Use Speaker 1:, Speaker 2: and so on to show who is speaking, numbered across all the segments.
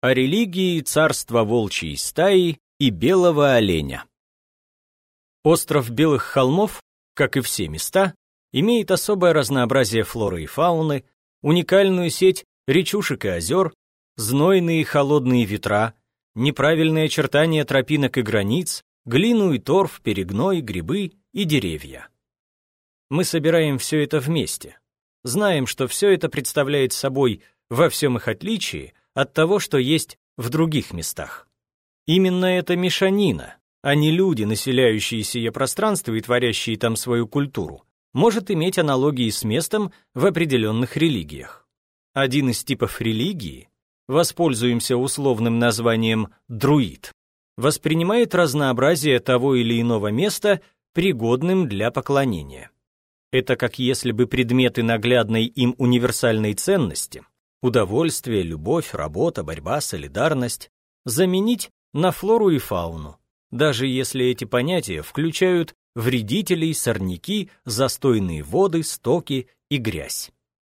Speaker 1: О религии царства волчьей стаи и белого оленя. Остров Белых холмов, как и все места, имеет особое разнообразие флоры и фауны, уникальную сеть речушек и озер, знойные и холодные ветра, неправильные очертания тропинок и границ, глину и торф, перегной, грибы и деревья. Мы собираем все это вместе. Знаем, что все это представляет собой во всем их отличии от того, что есть в других местах. Именно эта мешанина, а не люди, населяющие сие пространство и творящие там свою культуру, может иметь аналогии с местом в определенных религиях. Один из типов религии, воспользуемся условным названием друид, воспринимает разнообразие того или иного места пригодным для поклонения. Это как если бы предметы наглядной им универсальной ценности — удовольствие, любовь, работа, борьба, солидарность — заменить на флору и фауну, даже если эти понятия включают вредителей, сорняки, застойные воды, стоки и грязь.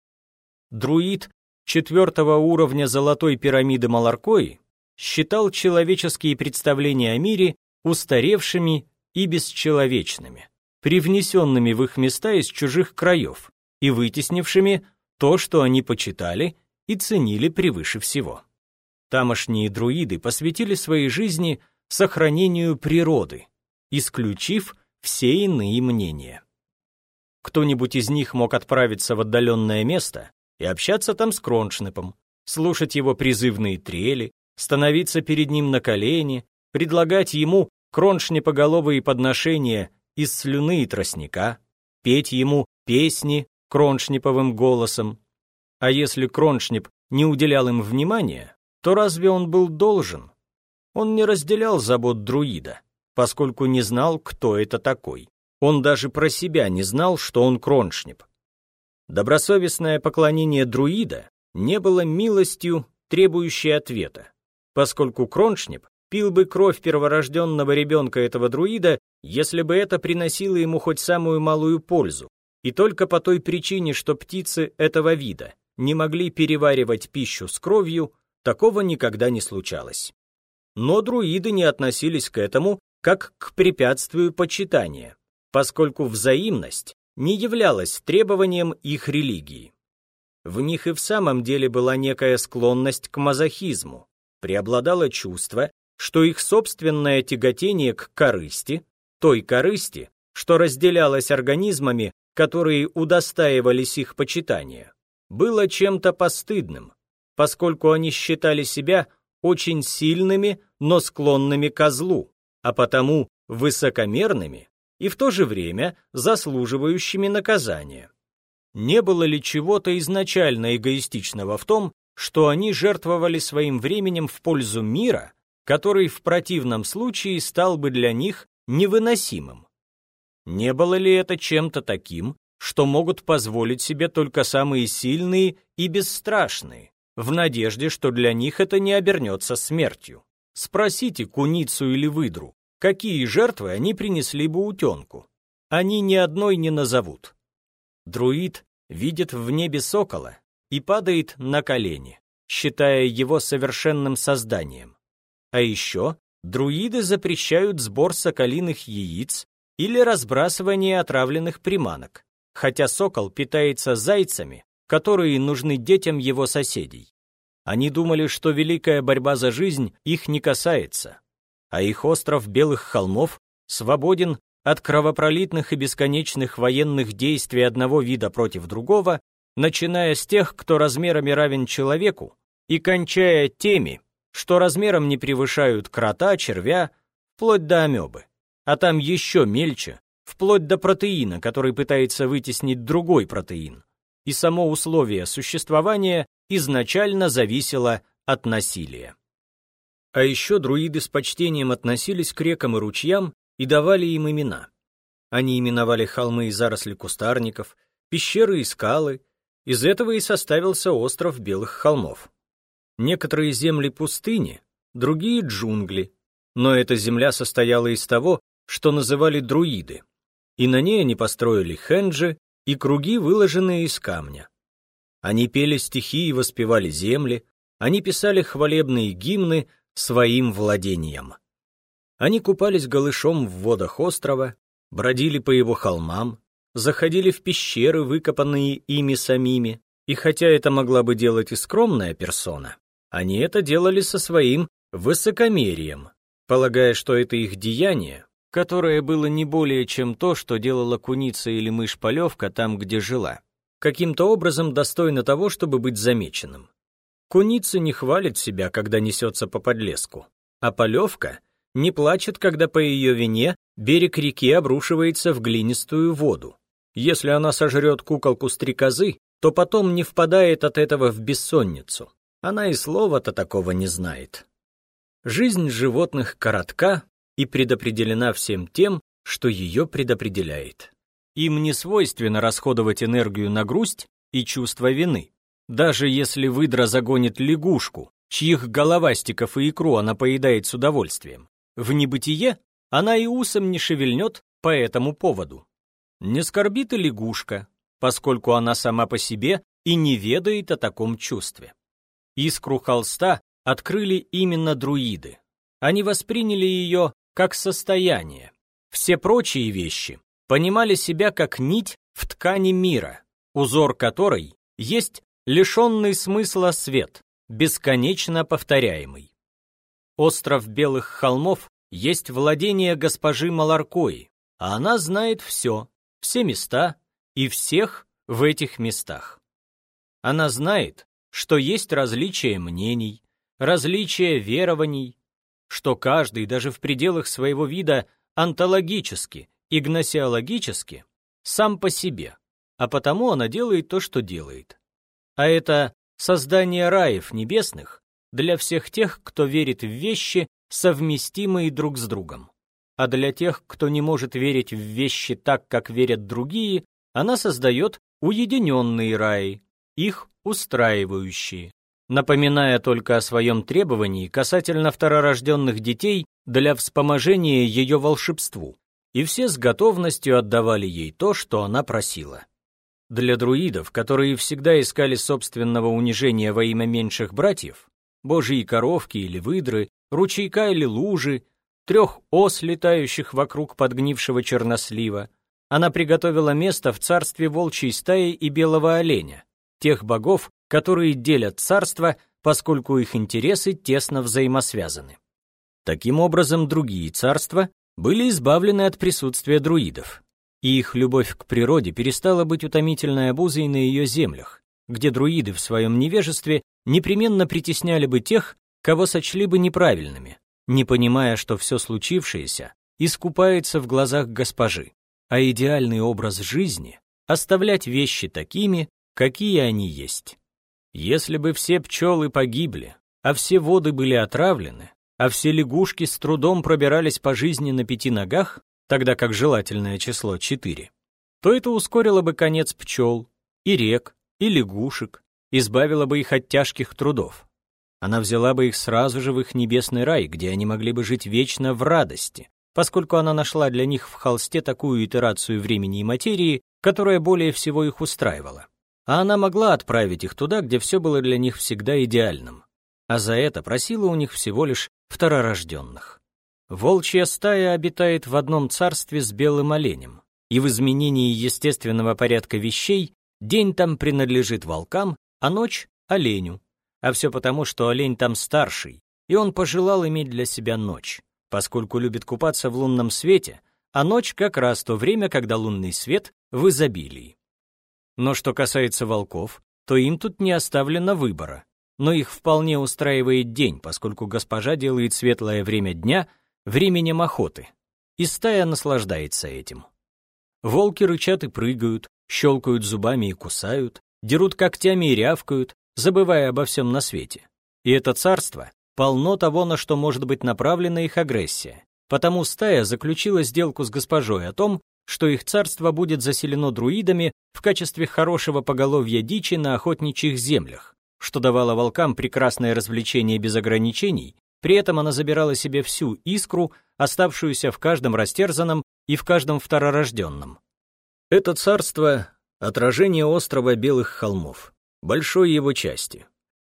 Speaker 1: Друид 4-го уровня золотой пирамиды Маларкои считал человеческие представления о мире устаревшими и бесчеловечными, привнесенными в их места из чужих краев и вытеснившими то, что они почитали и ценили превыше всего. Тамошние друиды посвятили своей жизни сохранению природы, исключив все иные мнения. Кто-нибудь из них мог отправиться в отдаленное место и общаться там с Кроншнепом, слушать его призывные трели, становиться перед ним на колени, предлагать ему кроншнепоголовые подношения из слюны и тростника, петь ему песни кроншнеповым голосом. А если Кроншнеп не уделял им внимания, то разве он был должен? Он не разделял забот друида, поскольку не знал, кто это такой. Он даже про себя не знал, что он Кроншнеп. Добросовестное поклонение друида не было милостью, требующей ответа, поскольку Кроншнеп пил бы кровь перворожденного ребенка этого друида, если бы это приносило ему хоть самую малую пользу, и только по той причине, что птицы этого вида не могли переваривать пищу с кровью, такого никогда не случалось. Но друиды не относились к этому как к препятствию почитания, поскольку взаимность не являлась требованием их религии. В них и в самом деле была некая склонность к мазохизму, преобладало чувство, что их собственное тяготение к корысти, той корысти, что разделялась организмами, которые удостаивались их почитания, было чем-то постыдным, поскольку они считали себя очень сильными, но склонными ко злу, а потому высокомерными и в то же время заслуживающими наказания. Не было ли чего-то изначально эгоистичного в том, что они жертвовали своим временем в пользу мира, который в противном случае стал бы для них невыносимым? Не было ли это чем-то таким, что могут позволить себе только самые сильные и бесстрашные, в надежде, что для них это не обернется смертью? Спросите куницу или выдру, какие жертвы они принесли бы утенку. Они ни одной не назовут. Друид видит в небе сокола и падает на колени, считая его совершенным созданием. А еще друиды запрещают сбор соколиных яиц или разбрасывание отравленных приманок, хотя сокол питается зайцами, которые нужны детям его соседей. Они думали, что великая борьба за жизнь их не касается, а их остров Белых холмов свободен от кровопролитных и бесконечных военных действий одного вида против другого, начиная с тех, кто размерами равен человеку, и кончая теми, что размером не превышают крота, червя, вплоть до амебы, а там еще мельче, вплоть до протеина, который пытается вытеснить другой протеин. И само условие существования изначально зависело от насилия. А еще друиды с почтением относились к рекам и ручьям и давали им имена. Они именовали холмы и заросли кустарников, пещеры и скалы. Из этого и составился остров Белых холмов. Некоторые земли пустыни, другие джунгли, но эта земля состояла из того, что называли друиды, и на ней они построили хенджи и круги, выложенные из камня. Они пели стихи и воспевали земли, они писали хвалебные гимны своим владениям. Они купались голышом в водах острова, бродили по его холмам, заходили в пещеры, выкопанные ими самими, и хотя это могла бы делать и скромная персона, они это делали со своим высокомерием, полагая, что это их деяние, которое было не более чем то, что делала куница или мышь-полевка там, где жила, каким-то образом достойно того, чтобы быть замеченным. Куница не хвалит себя, когда несется по подлеску, а полевка не плачет, когда по ее вине берег реки обрушивается в глинистую воду. Если она сожрет куколку-стрекозы, то потом не впадает от этого в бессонницу. Она и слова-то такого не знает. Жизнь животных коротка и предопределена всем тем, что ее предопределяет. Им не свойственно расходовать энергию на грусть и чувство вины. Даже если выдра загонит лягушку, чьих головастиков и икру она поедает с удовольствием, в небытие она и усом не шевельнет по этому поводу. Не скорбит и лягушка, поскольку она сама по себе и не ведает о таком чувстве. Искру холста открыли именно друиды. Они восприняли ее как состояние. Все прочие вещи понимали себя как нить в ткани мира, узор которой есть лишенный смысла свет, бесконечно повторяемый. Остров Белых холмов есть владение госпожи Маларкои, а она знает все места и всех в этих местах. Она знает, что есть различия мнений, различия верований, что каждый даже в пределах своего вида онтологически и гносеологически сам по себе, а потому она делает то, что делает. А это создание раев небесных для всех тех, кто верит в вещи, совместимые друг с другом. А для тех, кто не может верить в вещи так, как верят другие, она создает уединенные раи, их устраивающие, напоминая только о своем требовании касательно второрожденных детей для вспоможения ее волшебству, и все с готовностью отдавали ей то, что она просила. Для друидов, которые всегда искали собственного унижения во имя меньших братьев, божьи коровки или выдры, ручейка или лужи, 3 ос, летающих вокруг подгнившего чернослива, она приготовила место в царстве волчьей стаи и белого оленя, тех богов, которые делят царство, поскольку их интересы тесно взаимосвязаны. Таким образом, другие царства были избавлены от присутствия друидов, и их любовь к природе перестала быть утомительной обузой на ее землях, где друиды в своем невежестве непременно притесняли бы тех, кого сочли бы неправильными, не понимая, что все случившееся искупается в глазах госпожи, а идеальный образ жизни — оставлять вещи такими, какие они есть. Если бы все пчелы погибли, а все воды были отравлены, а все лягушки с трудом пробирались по жизни на 5 ногах, тогда как желательное число 4, то это ускорило бы конец пчел, и рек, и лягушек, избавило бы их от тяжких трудов. Она взяла бы их сразу же в их небесный рай, где они могли бы жить вечно в радости, поскольку она нашла для них в холсте такую итерацию времени и материи, которая более всего их устраивала. А она могла отправить их туда, где все было для них всегда идеальным, а за это просила у них всего лишь второрожденных. Волчья стая обитает в одном царстве с белым оленем, и в изменении естественного порядка вещей день там принадлежит волкам, а ночь — оленю. А все потому, что олень там старший, и он пожелал иметь для себя ночь, поскольку любит купаться в лунном свете, а ночь как раз то время, когда лунный свет в изобилии. Но что касается волков, то им тут не оставлено выбора, но их вполне устраивает день, поскольку госпожа делает светлое время дня временем охоты, и стая наслаждается этим. Волки рычат и прыгают, щелкают зубами и кусают, дерут когтями и рявкают, забывая обо всем на свете. И это царство полно того, на что может быть направлена их агрессия. Потому стая заключила сделку с госпожой о том, что их царство будет заселено друидами в качестве хорошего поголовья дичи на охотничьих землях, что давало волкам прекрасное развлечение без ограничений, при этом она забирала себе всю искру, оставшуюся в каждом растерзанном и в каждом второрожденном. Это царство — отражение острова Белых холмов, большой его части.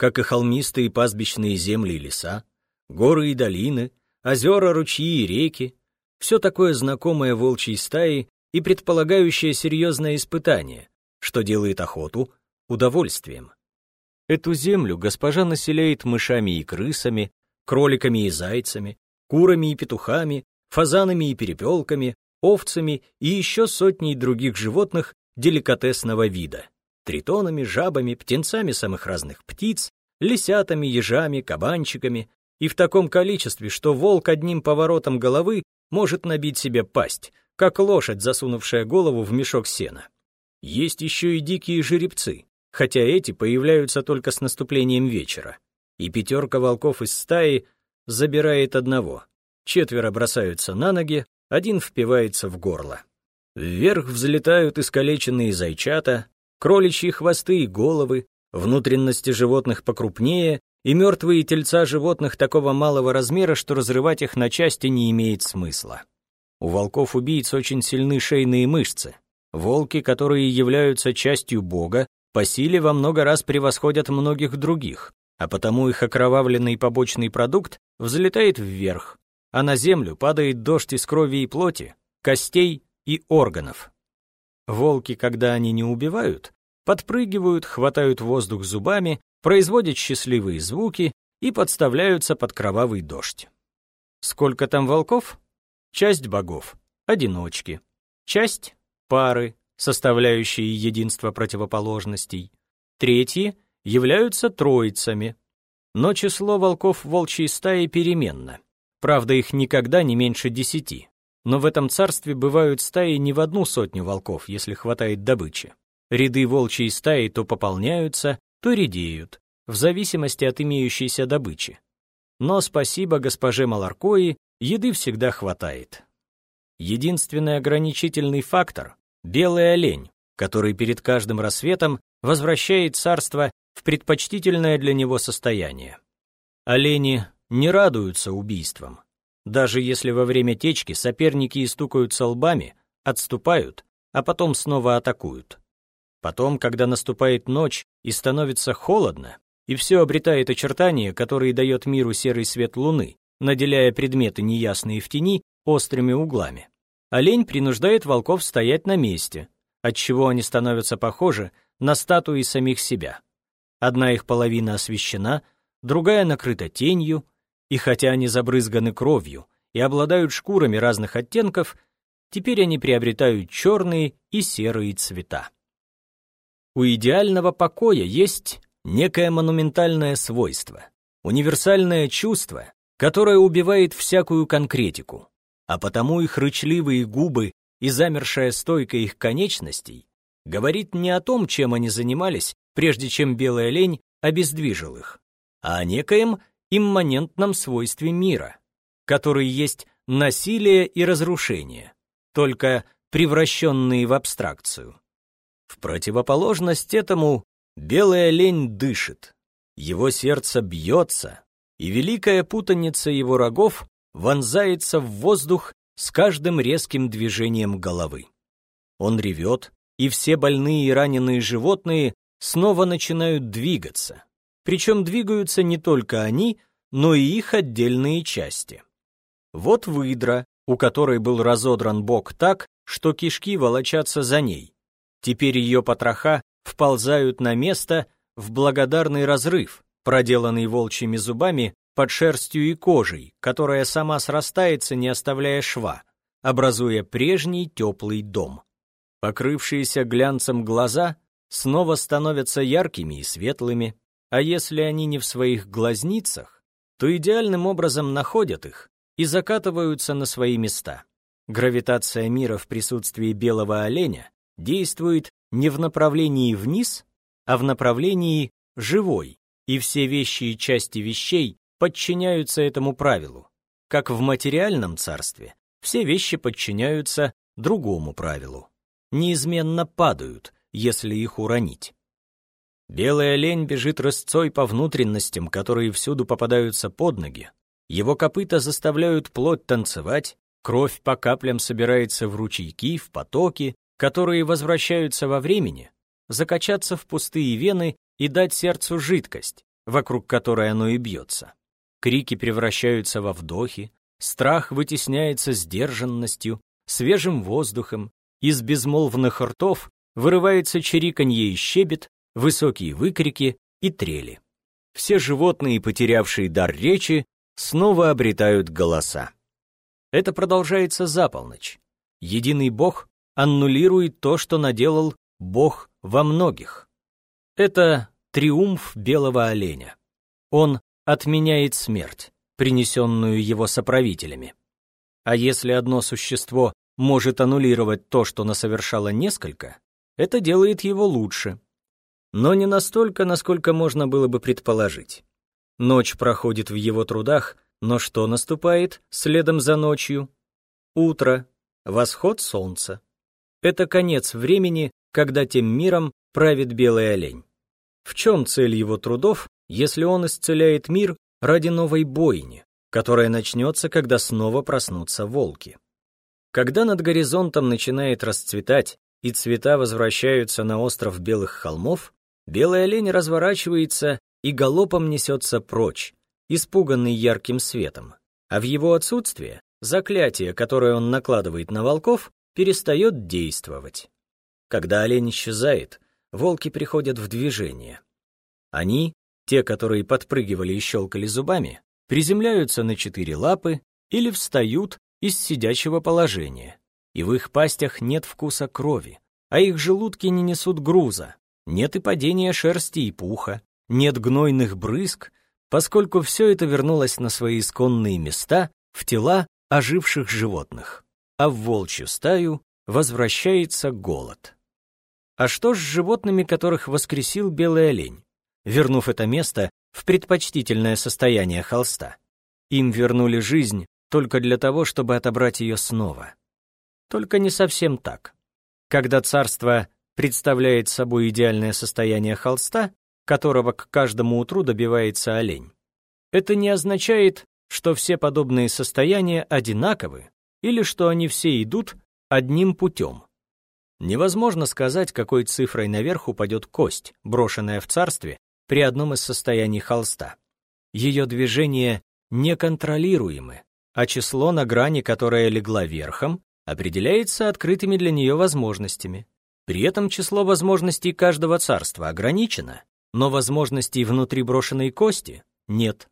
Speaker 1: как и холмистые пастбищные земли и леса, горы и долины, озера, ручьи и реки, все такое знакомое волчьей стае и предполагающее серьезное испытание, что делает охоту удовольствием. Эту землю госпожа населяет мышами и крысами, кроликами и зайцами, курами и петухами, фазанами и перепелками, овцами и еще сотней других животных деликатесного вида, тритонами, жабами, птенцами самых разных птиц, лисятами, ежами, кабанчиками, и в таком количестве, что волк одним поворотом головы может набить себе пасть, как лошадь, засунувшая голову в мешок сена. Есть еще и дикие жеребцы, хотя эти появляются только с наступлением вечера, и 5 волков из стаи забирает одного, 4 бросаются на ноги, 1 впивается в горло. Вверх взлетают искалеченные зайчата, кроличьи хвосты и головы, внутренности животных покрупнее и мертвые тельца животных такого малого размера, что разрывать их на части не имеет смысла. У волков-убийц очень сильны шейные мышцы. Волки, которые являются частью Бога, по силе во много раз превосходят многих других, а потому их окровавленный побочный продукт взлетает вверх, а на землю падает дождь из крови и плоти, костей и органов. Волки, когда они не убивают, подпрыгивают, хватают воздух зубами, производят счастливые звуки и подставляются под кровавый дождь. Сколько там волков? Часть богов — одиночки, часть — пары, составляющие единство противоположностей, третьи являются троицами. Но число волков волчьей стаи переменно. Правда, их никогда не меньше 10. Но в этом царстве бывают стаи не в 100 волков, если хватает добычи. Ряды волчьей стаи то пополняются, то редеют, в зависимости от имеющейся добычи. Но спасибо госпоже Маларкои, еды всегда хватает. Единственный ограничительный фактор — белый олень, который перед каждым рассветом возвращает царство в предпочтительное для него состояние. Олени не радуются убийствам. Даже если во время течки соперники истукаются лбами, отступают, а потом снова атакуют. Потом, когда наступает ночь и становится холодно, и все обретает очертания, которые дает миру серый свет луны, наделяя предметы неясные в тени острыми углами, олень принуждает волков стоять на месте, отчего они становятся похожи на статуи самих себя. Одна их половина освещена, другая накрыта тенью, и хотя они забрызганы кровью и обладают шкурами разных оттенков, теперь они приобретают черные и серые цвета. У идеального покоя есть некое монументальное свойство, универсальное чувство, которое убивает всякую конкретику, а потому их рычливые губы и замершая стойка их конечностей говорит не о том, чем они занимались, прежде чем белый олень обездвижил их, а о некоем имманентном свойстве мира, который есть насилие и разрушение, только превращенные в абстракцию. В противоположность этому белый олень дышит, его сердце бьется, и великая путаница его рогов вонзается в воздух с каждым резким движением головы. Он ревет, и все больные и раненые животные снова начинают двигаться, причем двигаются не только они, но и их отдельные части. Вот выдра, у которой был разодран бок так, что кишки волочатся за ней. Теперь ее потроха вползают на место в благодарный разрыв, проделанный волчьими зубами под шерстью и кожей, которая сама срастается, не оставляя шва, образуя прежний теплый дом. Покрывшиеся глянцем глаза снова становятся яркими и светлыми, а если они не в своих глазницах, то идеальным образом находят их и закатываются на свои места. Гравитация мира в присутствии белого оленя действует не в направлении вниз, а в направлении живой, и все вещи и части вещей подчиняются этому правилу. Как в материальном царстве, все вещи подчиняются другому правилу. Неизменно падают, если их уронить. Белый олень бежит рысцой по внутренностям, которые всюду попадаются под ноги. Его копыта заставляют плоть танцевать, кровь по каплям собирается в ручейки, в потоки, которые возвращаются во времени, закачаться в пустые вены и дать сердцу жидкость, вокруг которой оно и бьется. Крики превращаются во вдохи, страх вытесняется сдержанностью, свежим воздухом, из безмолвных ртов вырывается чириканье и щебет, высокие выкрики и трели. Все животные, потерявшие дар речи, снова обретают голоса. Это продолжается за полночь. Единый Бог аннулирует то, что наделал Бог во многих. Это триумф белого оленя. Он отменяет смерть, принесенную его соправителями. А если одно существо может аннулировать то, что насовершало несколько, это делает его лучше. Но не настолько, насколько можно было бы предположить. Ночь проходит в его трудах, но что наступает следом за ночью? Утро, восход солнца. Это конец времени, когда тем миром правит белый олень. В чем цель его трудов, если он исцеляет мир ради новой бойни, которая начнется, когда снова проснутся волки? Когда над горизонтом начинает расцветать и цвета возвращаются на остров Белых холмов, белый олень разворачивается и галопом несется прочь, испуганный ярким светом, а в его отсутствие заклятие, которое он накладывает на волков, перестает действовать. Когда олень исчезает, волки приходят в движение. Они, те, которые подпрыгивали и щелкали зубами, приземляются на 4 лапы или встают из сидячего положения, и в их пастях нет вкуса крови, а их желудки не несут груза, нет и падения шерсти и пуха, нет гнойных брызг, поскольку все это вернулось на свои исконные места в тела оживших животных, а в волчью стаю возвращается голод. А что с животными, которых воскресил белый олень, вернув это место в предпочтительное состояние холста? Им вернули жизнь только для того, чтобы отобрать ее снова. Только не совсем так. Когда царство представляет собой идеальное состояние холста, которого к каждому утру добивается олень, это не означает, что все подобные состояния одинаковы или что они все идут одним путем. Невозможно сказать, какой цифрой наверх упадет кость, брошенная в царстве при одном из состояний холста. Ее движения неконтролируемы, а число на грани, которая легла верхом, определяется открытыми для нее возможностями. При этом число возможностей каждого царства ограничено, но возможностей внутри брошенной кости нет.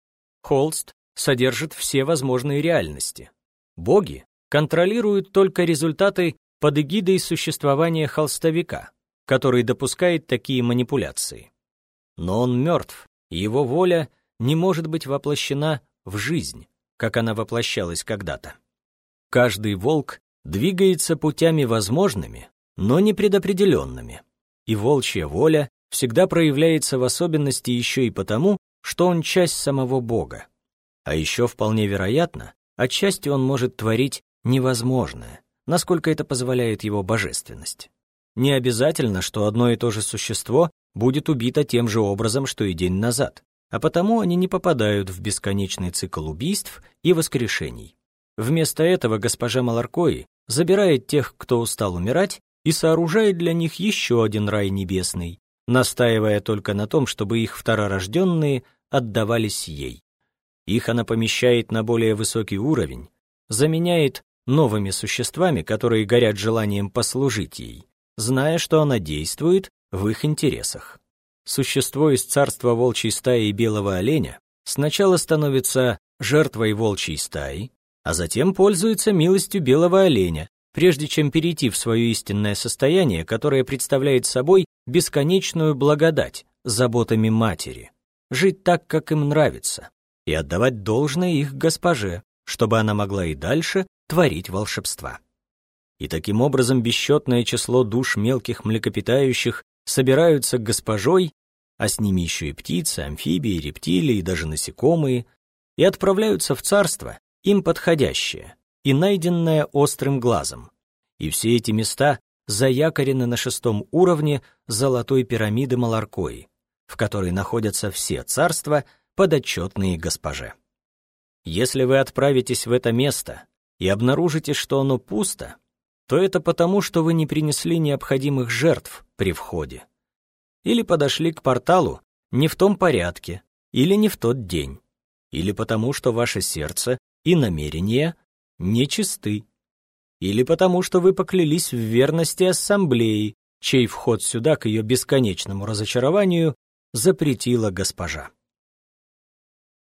Speaker 1: Холст содержит все возможные реальности. Боги контролируют только результаты под эгидой существования холстовика, который допускает такие манипуляции. Но он мертв, и его воля не может быть воплощена в жизнь, как она воплощалась когда-то. Каждый волк двигается путями возможными, но не предопределенными, и волчья воля всегда проявляется в особенности еще и потому, что он часть самого Бога. А еще вполне вероятно, отчасти он может творить невозможное, насколько это позволяет его божественность. Не обязательно, что одно и то же существо будет убито тем же образом, что и день назад, а потому они не попадают в бесконечный цикл убийств и воскрешений. Вместо этого госпожа Маларкои забирает тех, кто устал умирать, и сооружает для них еще один рай небесный, настаивая только на том, чтобы их второрожденные отдавались ей. Их она помещает на более высокий уровень, заменяет новыми существами, которые горят желанием послужить ей, зная, что она действует в их интересах. Существо из царства волчьей стаи и белого оленя сначала становится жертвой волчьей стаи, а затем пользуется милостью белого оленя, прежде чем перейти в свое истинное состояние, которое представляет собой бесконечную благодать заботами матери, жить так, как им нравится, и отдавать должное их госпоже, чтобы она могла и дальше творить волшебства. И таким образом бесчетное число душ мелких млекопитающих собираются госпожой, а с ними еще и птицы, амфибии, рептилии и даже насекомые, и отправляются в царство, им подходящее и найденное острым глазом. И все эти места заякорены на 6-м уровне золотой пирамиды Маларкои, в которой находятся все царства, подотчетные госпоже. Если вы отправитесь в это место и обнаружите, что оно пусто, то это потому, что вы не принесли необходимых жертв при входе. Или подошли к порталу не в том порядке или не в тот день, или потому что ваше сердце и намерения нечисты, или потому что вы поклялись в верности ассамблеи, чей вход сюда к ее бесконечному разочарованию запретила госпожа.